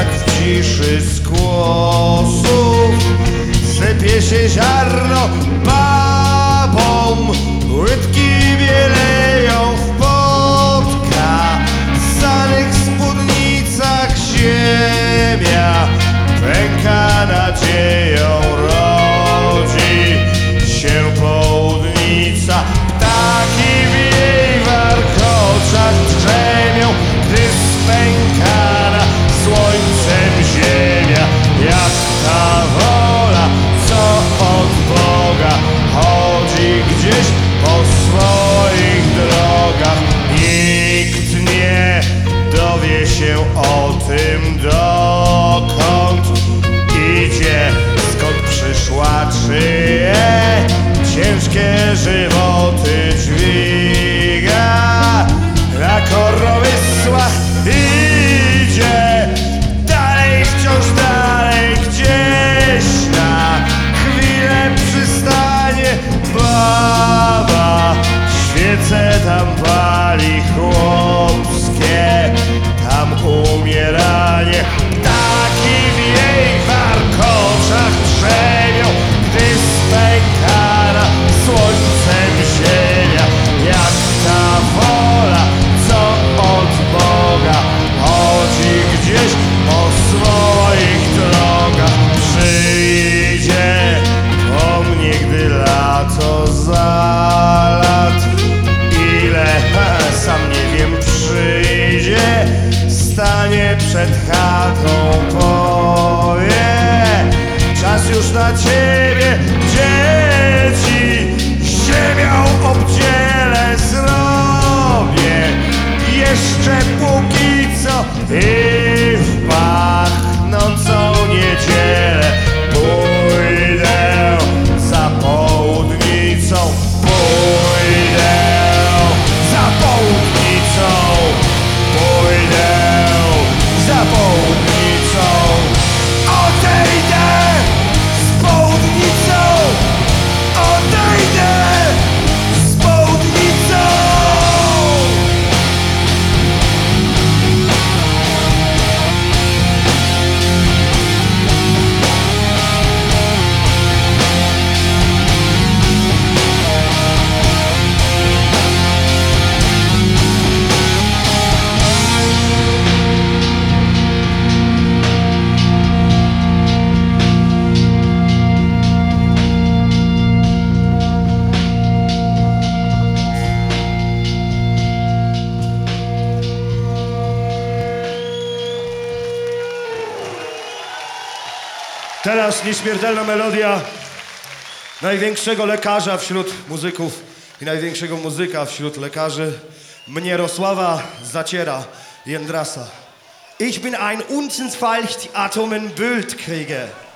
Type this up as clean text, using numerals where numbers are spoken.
jak w ciszy z głosów sypie się ziarno babom, łydki bieleją w podkazanych spódnicach, ziemia pęka nadzieją, rodzi się południca. Ptaki w jej warkoczach drzemią, gdy spękana słońcem ziemia. Jak ta wola, co od Boga chodzi gdzieś po swoich drogach. Nikt nie dowie się o tym, dokąd idzie, skąd przyszła, czyje ciężkie żywoty dźwiga. Na korowysłach idzie dalej, wciąż dalej, gdzieś na chwilę przystanie baba. Świece tam pali chłopskie, tam umieranie. Ptaki w jej warkoczach drzemią, gdy spękana słońcem ziemia. Jak ta wola, co od Boga chodzi gdzieś po swoich drogach. Przyjdzie po mnie, gdy lato za lat, ile sam nie wiem, przyjdzie, stanie przed chatą, powie: czas już na ciebie, dzieci, ziemią obdzielę, zrobię jeszcze póki co i w pachnącą niedzielę pójdę za południcą, pójdę za południcą, pójdę za południcą. Odejdę z południcą, odejdę z południcą. Teraz nieśmiertelna melodia największego lekarza wśród muzyków i największego muzyka wśród lekarzy, Mnierosława Zaciera Jędrasa. Ich bin ein Unsinnsfall, die Atomen Bült kriege.